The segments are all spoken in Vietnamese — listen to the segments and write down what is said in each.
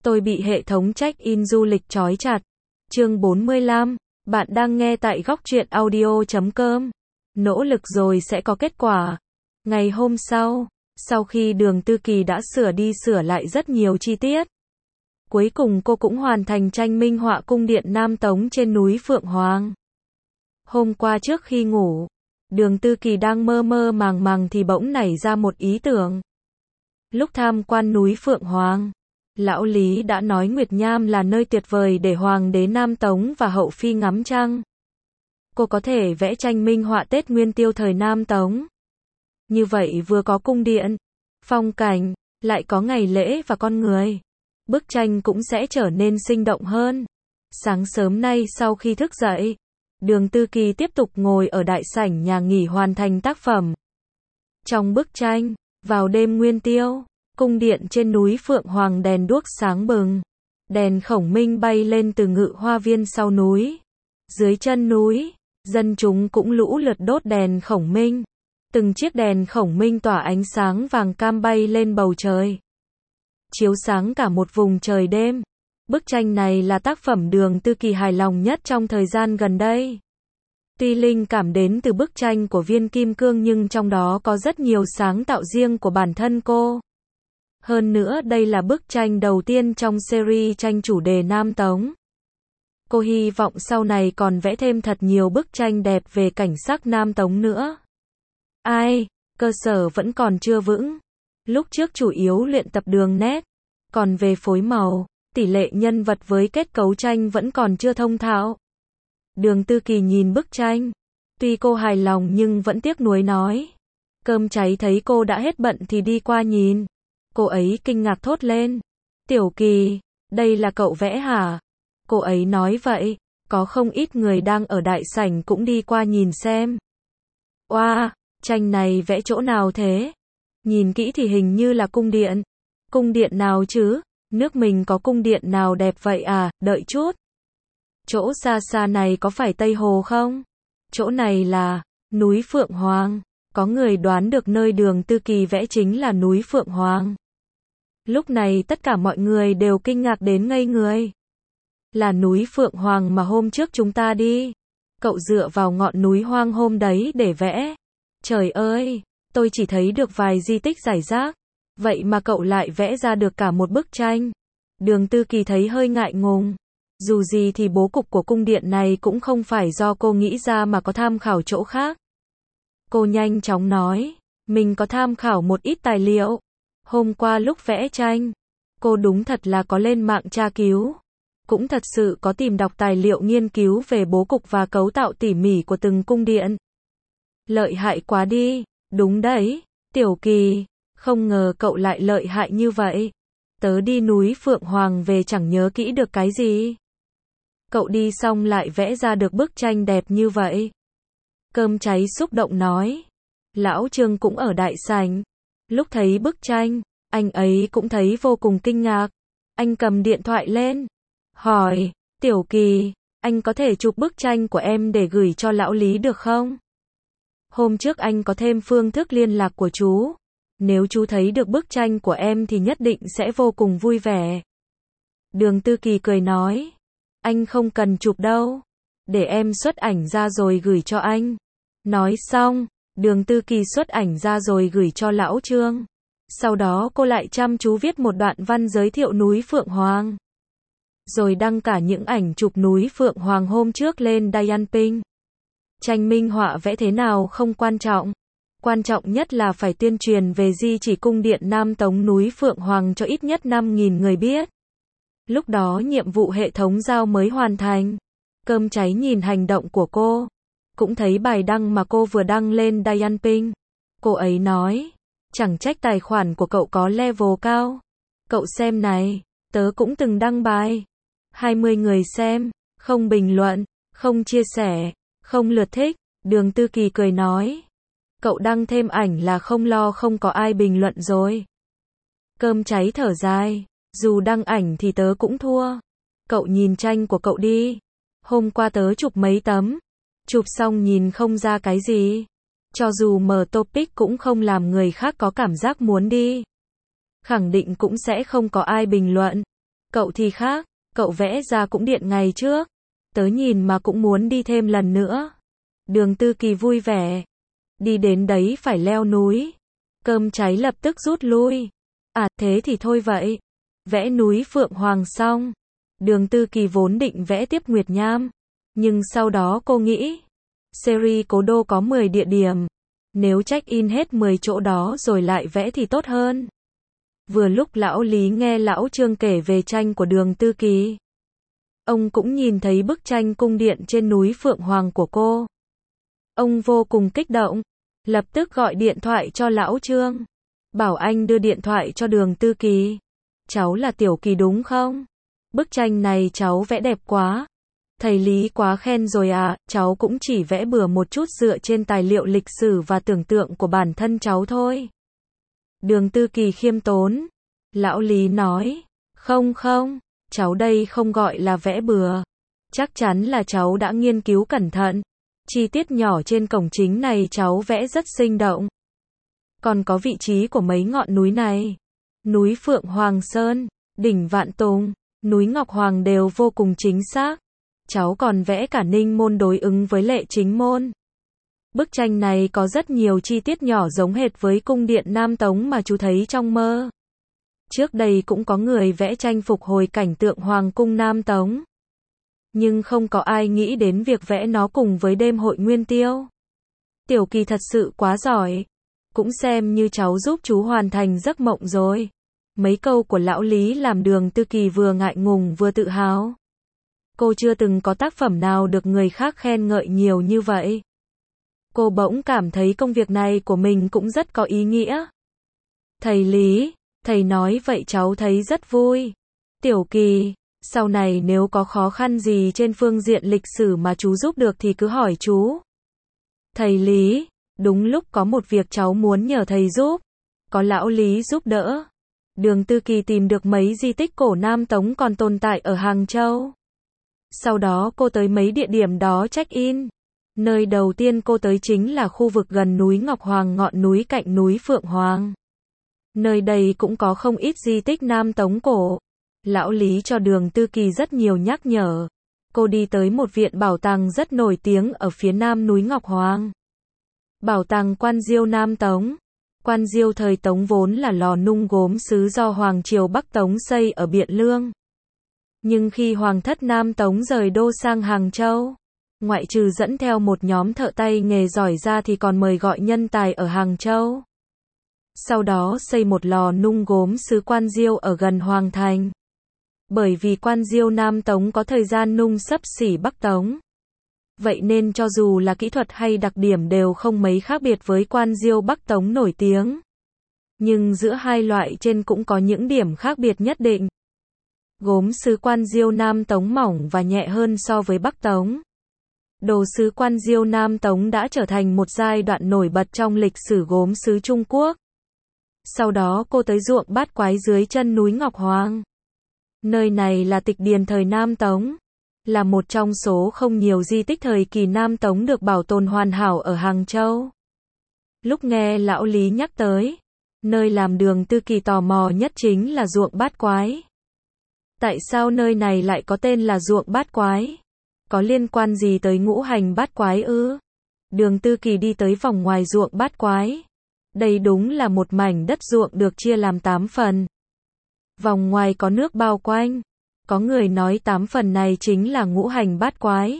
Tôi bị hệ thống check-in du lịch trói chặt. Chương 45, bạn đang nghe tại góc truyện audio.com. Nỗ lực rồi sẽ có kết quả. Ngày hôm sau khi Đường Tư Kỳ đã sửa đi sửa lại rất nhiều chi tiết, cuối cùng cô cũng hoàn thành tranh minh họa cung điện Nam Tống trên núi Phượng Hoàng. Hôm qua trước khi ngủ, Đường Tư Kỳ đang mơ mơ màng màng thì bỗng nảy ra một ý tưởng. Lúc tham quan núi Phượng Hoàng, Lão Lý đã nói Nguyệt Nham là nơi tuyệt vời để Hoàng đế Nam Tống và hậu phi ngắm trăng. Cô có thể vẽ tranh minh họa Tết Nguyên Tiêu thời Nam Tống. Như vậy vừa có cung điện, phong cảnh, lại có ngày lễ và con người. Bức tranh cũng sẽ trở nên sinh động hơn. Sáng sớm nay sau khi thức dậy, Đường Tư Kỳ tiếp tục ngồi ở đại sảnh nhà nghỉ hoàn thành tác phẩm. Trong bức tranh, vào đêm Nguyên Tiêu, cung điện trên núi Phượng Hoàng đèn đuốc sáng bừng. Đèn khổng minh bay lên từ ngự hoa viên sau núi. Dưới chân núi, dân chúng cũng lũ lượt đốt đèn khổng minh. Từng chiếc đèn khổng minh tỏa ánh sáng vàng cam bay lên bầu trời, chiếu sáng cả một vùng trời đêm. Bức tranh này là tác phẩm Đường Tư Kỳ hài lòng nhất trong thời gian gần đây. Tuy linh cảm đến từ bức tranh của Viên Kim Cương nhưng trong đó có rất nhiều sáng tạo riêng của bản thân cô. Hơn nữa đây là bức tranh đầu tiên trong series tranh chủ đề Nam Tống. Cô hy vọng sau này còn vẽ thêm thật nhiều bức tranh đẹp về cảnh sắc Nam Tống nữa. Cơ sở vẫn còn chưa vững. Lúc trước chủ yếu luyện tập đường nét, còn về phối màu, tỷ lệ nhân vật với kết cấu tranh vẫn còn chưa thông thạo. Đường Tư Kỳ nhìn bức tranh, tuy cô hài lòng nhưng vẫn tiếc nuối nói. Cơm cháy thấy cô đã hết bận thì đi qua nhìn. Cô ấy kinh ngạc thốt lên. Tiểu Kỳ, đây là cậu vẽ hả? Cô ấy nói vậy, có không ít người đang ở đại sảnh cũng đi qua nhìn xem. Oa, tranh này vẽ chỗ nào thế? Nhìn kỹ thì hình như là cung điện. Cung điện nào chứ? Nước mình có cung điện nào đẹp vậy à? Đợi chút. Chỗ xa xa này có phải Tây Hồ không? Chỗ này là núi Phượng Hoàng. Có người đoán được nơi Đường Tư Kỳ vẽ chính là núi Phượng Hoàng. Lúc này tất cả mọi người đều kinh ngạc đến ngây người. Là núi Phượng Hoàng mà hôm trước chúng ta đi. Cậu dựa vào ngọn núi hoang hôm đấy để vẽ. Trời ơi, tôi chỉ thấy được vài di tích rải rác. Vậy mà cậu lại vẽ ra được cả một bức tranh. Đường Tư Kỳ thấy hơi ngại ngùng. Dù gì thì bố cục của cung điện này cũng không phải do cô nghĩ ra mà có tham khảo chỗ khác. Cô nhanh chóng nói, mình có tham khảo một ít tài liệu. Hôm qua lúc vẽ tranh, cô đúng thật là có lên mạng tra cứu. Cũng thật sự có tìm đọc tài liệu nghiên cứu về bố cục và cấu tạo tỉ mỉ của từng cung điện. Lợi hại quá đi, đúng đấy, Tiểu Kỳ, không ngờ cậu lại lợi hại như vậy. Tớ đi núi Phượng Hoàng về chẳng nhớ kỹ được cái gì. Cậu đi xong lại vẽ ra được bức tranh đẹp như vậy. Cơm cháy xúc động nói. Lão Trương cũng ở đại sảnh. Lúc thấy bức tranh, anh ấy cũng thấy vô cùng kinh ngạc. Anh cầm điện thoại lên, hỏi, Tiểu Kỳ, anh có thể chụp bức tranh của em để gửi cho lão Lý được không? Hôm trước anh có thêm phương thức liên lạc của chú. Nếu chú thấy được bức tranh của em thì nhất định sẽ vô cùng vui vẻ. Đường Tư Kỳ cười nói, anh không cần chụp đâu. Để em xuất ảnh ra rồi gửi cho anh. Nói xong, Đường Tư Kỳ xuất ảnh ra rồi gửi cho lão Trương. Sau đó cô lại chăm chú viết một đoạn văn giới thiệu núi Phượng Hoàng. Rồi đăng cả những ảnh chụp núi Phượng Hoàng hôm trước lên Dianping. Tranh minh họa vẽ thế nào không quan trọng. Quan trọng nhất là phải tuyên truyền về di chỉ cung điện Nam Tống núi Phượng Hoàng cho ít nhất 5.000 người biết. Lúc đó nhiệm vụ hệ thống giao mới hoàn thành. Cơm cháy nhìn hành động của cô. Cũng thấy bài đăng mà cô vừa đăng lên Dianping. Cô ấy nói, chẳng trách tài khoản của cậu có level cao. Cậu xem này, tớ cũng từng đăng bài. 20 người xem, không bình luận, không chia sẻ, không lượt thích. Đường Tư Kỳ cười nói, cậu đăng thêm ảnh là không lo không có ai bình luận rồi. Cơm cháy thở dài, dù đăng ảnh thì tớ cũng thua. Cậu nhìn tranh của cậu đi. Hôm qua tớ chụp mấy tấm. Chụp xong nhìn không ra cái gì. Cho dù mở topic cũng không làm người khác có cảm giác muốn đi. Khẳng định cũng sẽ không có ai bình luận. Cậu thì khác, cậu vẽ ra cũng điện ngày trước. Tớ nhìn mà cũng muốn đi thêm lần nữa. Đường Tư Kỳ vui vẻ. Đi đến đấy phải leo núi. Cơm cháy lập tức rút lui. À thế thì thôi vậy. Vẽ núi Phượng Hoàng xong. Đường Tư Kỳ vốn định vẽ tiếp Nguyệt Nham. Nhưng sau đó cô nghĩ. Series Cố Đô có 10 địa điểm. Nếu check in hết 10 chỗ đó rồi lại vẽ thì tốt hơn. Vừa lúc lão Lý nghe lão Trương kể về tranh của Đường Tư Kỳ. Ông cũng nhìn thấy bức tranh cung điện trên núi Phượng Hoàng của cô. Ông vô cùng kích động. Lập tức gọi điện thoại cho lão Trương. Bảo anh đưa điện thoại cho Đường Tư Kỳ. Cháu là Tiểu Kỳ đúng không? Bức tranh này cháu vẽ đẹp quá. Thầy Lý quá khen rồi à, cháu cũng chỉ vẽ bừa một chút dựa trên tài liệu lịch sử và tưởng tượng của bản thân cháu thôi. Đường Tư Kỳ khiêm tốn. Lão Lý nói, không, cháu đây không gọi là vẽ bừa. Chắc chắn là cháu đã nghiên cứu cẩn thận. Chi tiết nhỏ trên cổng chính này cháu vẽ rất sinh động. Còn có vị trí của mấy ngọn núi này. Núi Phượng Hoàng Sơn, đỉnh Vạn Tùng, núi Ngọc Hoàng đều vô cùng chính xác. Cháu còn vẽ cả Ninh Môn đối ứng với Lệ Chính Môn. Bức tranh này có rất nhiều chi tiết nhỏ giống hệt với cung điện Nam Tống mà chú thấy trong mơ. Trước đây cũng có người vẽ tranh phục hồi cảnh tượng Hoàng cung Nam Tống. Nhưng không có ai nghĩ đến việc vẽ nó cùng với đêm hội Nguyên Tiêu. Tiểu Kỳ thật sự quá giỏi. Cũng xem như cháu giúp chú hoàn thành giấc mộng rồi. Mấy câu của lão Lý làm Đường Tư Kỳ vừa ngại ngùng vừa tự hào. Cô chưa từng có tác phẩm nào được người khác khen ngợi nhiều như vậy. Cô bỗng cảm thấy công việc này của mình cũng rất có ý nghĩa. Thầy Lý, thầy nói vậy cháu thấy rất vui. Tiểu Kỳ, sau này nếu có khó khăn gì trên phương diện lịch sử mà chú giúp được thì cứ hỏi chú. Thầy Lý, đúng lúc có một việc cháu muốn nhờ thầy giúp. Có lão Lý giúp đỡ. Đường Tư Kỳ tìm được mấy di tích cổ Nam Tống còn tồn tại ở Hàng Châu. Sau đó cô tới mấy địa điểm đó check-in. Nơi đầu tiên cô tới chính là khu vực gần núi Ngọc Hoàng, ngọn núi cạnh núi Phượng Hoàng. Nơi đây cũng có không ít di tích Nam Tống cổ. Lão Lý cho Đường Tư Kỳ rất nhiều nhắc nhở. Cô đi tới một viện bảo tàng rất nổi tiếng ở phía nam núi Ngọc Hoàng. Bảo tàng Quan Diêu Nam Tống. Quan Diêu thời Tống vốn là lò nung gốm sứ do Hoàng triều Bắc Tống xây ở Biện Lương. Nhưng khi Hoàng thất Nam Tống rời đô sang Hàng Châu, ngoại trừ dẫn theo một nhóm thợ tay nghề giỏi ra thì còn mời gọi nhân tài ở Hàng Châu. Sau đó xây một lò nung gốm sứ Quan Diêu ở gần Hoàng thành. Bởi vì Quan Diêu Nam Tống có thời gian nung xấp xỉ Bắc Tống. Vậy nên cho dù là kỹ thuật hay đặc điểm đều không mấy khác biệt với Quan Diêu Bắc Tống nổi tiếng. Nhưng giữa hai loại trên cũng có những điểm khác biệt nhất định. Gốm sứ Quan Diêu Nam Tống mỏng và nhẹ hơn so với Bắc Tống. Đồ sứ Quan Diêu Nam Tống đã trở thành một giai đoạn nổi bật trong lịch sử gốm sứ Trung Quốc. Sau đó cô tới ruộng Bát Quái dưới chân núi Ngọc Hoàng. Nơi này là tịch điền thời Nam Tống. Là một trong số không nhiều di tích thời kỳ Nam Tống được bảo tồn hoàn hảo ở Hàng Châu. Lúc nghe lão Lý nhắc tới, nơi làm Đường Tư Kỳ tò mò nhất chính là ruộng Bát Quái. Tại sao nơi này lại có tên là ruộng Bát Quái? Có liên quan gì tới ngũ hành bát quái ư? Đường Tư Kỳ đi tới vòng ngoài ruộng Bát Quái. Đây đúng là một mảnh đất ruộng được chia làm 8 phần. Vòng ngoài có nước bao quanh. Có người nói 8 phần này chính là ngũ hành bát quái.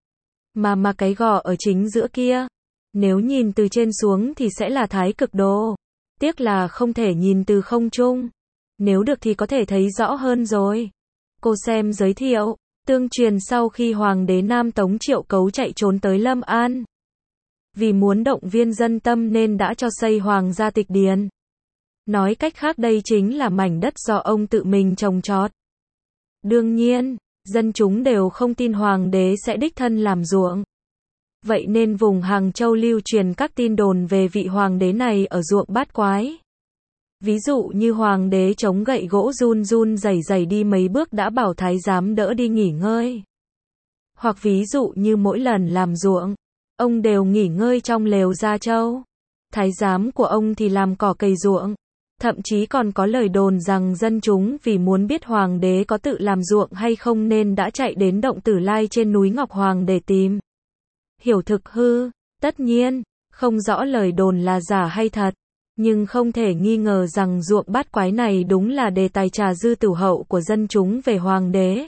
Mà cái gò ở chính giữa kia, nếu nhìn từ trên xuống thì sẽ là Thái Cực Đồ. Tiếc là không thể nhìn từ không trung. Nếu được thì có thể thấy rõ hơn rồi. Cô xem giới thiệu, tương truyền sau khi Hoàng đế Nam Tống Triệu Cấu chạy trốn tới Lâm An. Vì muốn động viên dân tâm nên đã cho xây Hoàng gia tịch điền. Nói cách khác đây chính là mảnh đất do ông tự mình trồng trọt. Đương nhiên, dân chúng đều không tin Hoàng đế sẽ đích thân làm ruộng. Vậy nên vùng Hàng Châu lưu truyền các tin đồn về vị Hoàng đế này ở ruộng Bát Quái. Ví dụ như Hoàng đế chống gậy gỗ run run rẩy rẩy đi mấy bước đã bảo thái giám đỡ đi nghỉ ngơi. Hoặc ví dụ như mỗi lần làm ruộng, ông đều nghỉ ngơi trong lều Gia Châu. Thái giám của ông thì làm cỏ cây ruộng. Thậm chí còn có lời đồn rằng dân chúng vì muốn biết hoàng đế có tự làm ruộng hay không nên đã chạy đến động Tử Lai trên núi Ngọc Hoàng để tìm hiểu thực hư. Tất nhiên, không rõ lời đồn là giả hay thật, nhưng không thể nghi ngờ rằng ruộng bát quái này đúng là đề tài trà dư tửu hậu của dân chúng về hoàng đế.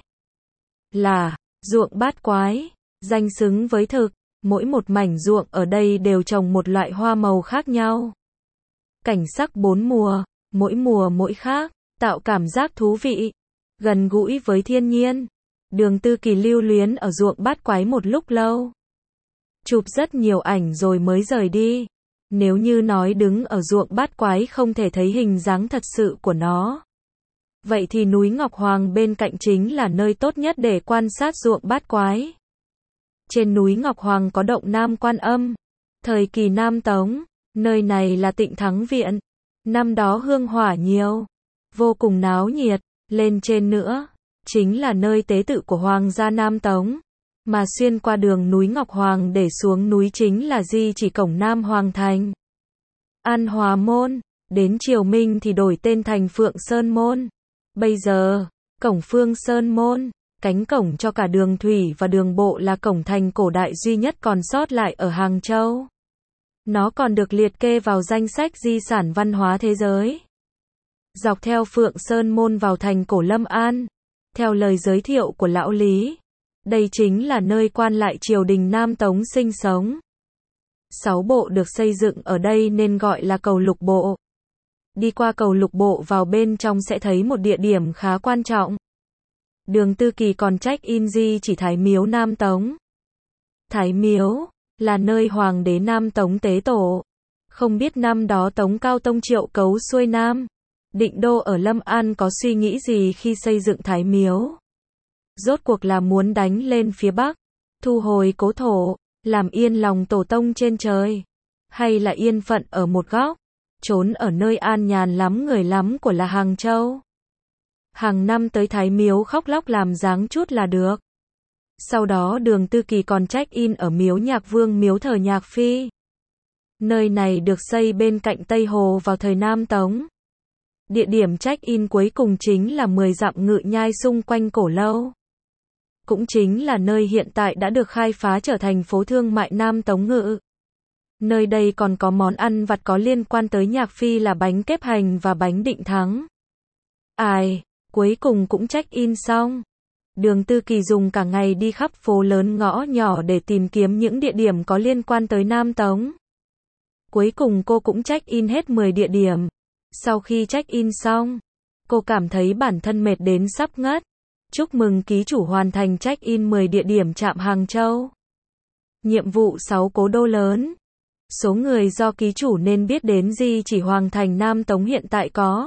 Là ruộng bát quái, danh xứng với thực, mỗi một mảnh ruộng ở đây đều trồng một loại hoa màu khác nhau. Cảnh sắc bốn mùa, mỗi mùa mỗi khác, tạo cảm giác thú vị, gần gũi với thiên nhiên. Đường Tư Kỳ lưu luyến ở ruộng bát quái một lúc lâu. Chụp rất nhiều ảnh rồi mới rời đi. Nếu như nói đứng ở ruộng bát quái không thể thấy hình dáng thật sự của nó, vậy thì núi Ngọc Hoàng bên cạnh chính là nơi tốt nhất để quan sát ruộng bát quái. Trên núi Ngọc Hoàng có động Nam Quan Âm, thời kỳ Nam Tống, nơi này là Tịnh Thắng Viện. Năm đó hương hỏa nhiều, vô cùng náo nhiệt. Lên trên nữa, chính là nơi tế tự của Hoàng gia Nam Tống. Mà xuyên qua đường núi Ngọc Hoàng để xuống núi chính là di chỉ cổng Nam Hoàng Thành, An Hòa Môn. Đến triều Minh thì đổi tên thành Phượng Sơn Môn. Bây giờ, cổng Phương Sơn Môn, cánh cổng cho cả đường thủy và đường bộ, là cổng thành cổ đại duy nhất còn sót lại ở Hàng Châu. Nó còn được liệt kê vào danh sách di sản văn hóa thế giới. Dọc theo Phượng Sơn Môn vào thành cổ Lâm An, theo lời giới thiệu của lão Lý, đây chính là nơi quan lại triều đình Nam Tống sinh sống. 6 bộ được xây dựng ở đây nên gọi là cầu Lục Bộ. Đi qua cầu Lục Bộ vào bên trong sẽ thấy một địa điểm khá quan trọng. Đường Tư Kỳ còn check-in di chỉ Thái Miếu Nam Tống. Thái Miếu là nơi hoàng đế Nam Tống tế tổ. Không biết năm đó Tống Cao Tông triệu cấu xuôi Nam, định đô ở Lâm An có suy nghĩ gì khi xây dựng Thái Miếu. Rốt cuộc là muốn đánh lên phía Bắc, thu hồi cố thổ, làm yên lòng tổ tông trên trời, hay là yên phận ở một góc, trốn ở nơi an nhàn lắm người lắm của là Hàng Châu. Hàng năm tới Thái Miếu khóc lóc làm dáng chút là được. Sau đó Đường Tư Kỳ còn check-in ở miếu Nhạc Vương, miếu thờ Nhạc Phi. Nơi này được xây bên cạnh Tây Hồ vào thời Nam Tống. Địa điểm check-in cuối cùng chính là 10 dặm Ngự Nhai xung quanh cổ lâu. Cũng chính là nơi hiện tại đã được khai phá trở thành phố thương mại Nam Tống Ngự. Nơi đây còn có món ăn vặt có liên quan tới Nhạc Phi là bánh kếp hành và bánh định thắng. Cuối cùng cũng check-in xong. Đường Tư Kỳ dùng cả ngày đi khắp phố lớn ngõ nhỏ để tìm kiếm những địa điểm có liên quan tới Nam Tống. Cuối cùng cô cũng check-in hết 10 địa điểm. Sau khi check-in xong, cô cảm thấy bản thân mệt đến sắp ngất. Chúc mừng ký chủ hoàn thành check-in 10 địa điểm trạm Hàng Châu. Nhiệm vụ 6 cố đô lớn. Số người do ký chủ nên biết đến di chỉ Hoàng thành Nam Tống hiện tại có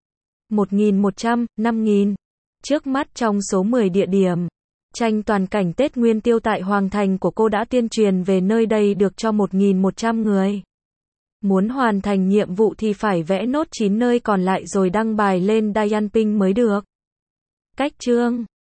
1.100, 5.000. Trước mắt trong số 10 địa điểm, tranh toàn cảnh Tết Nguyên Tiêu tại Hoàng thành của cô đã tuyên truyền về nơi đây được cho 1.100 người. Muốn hoàn thành nhiệm vụ thì phải vẽ nốt 9 nơi còn lại rồi đăng bài lên Dianping mới được. Cách chương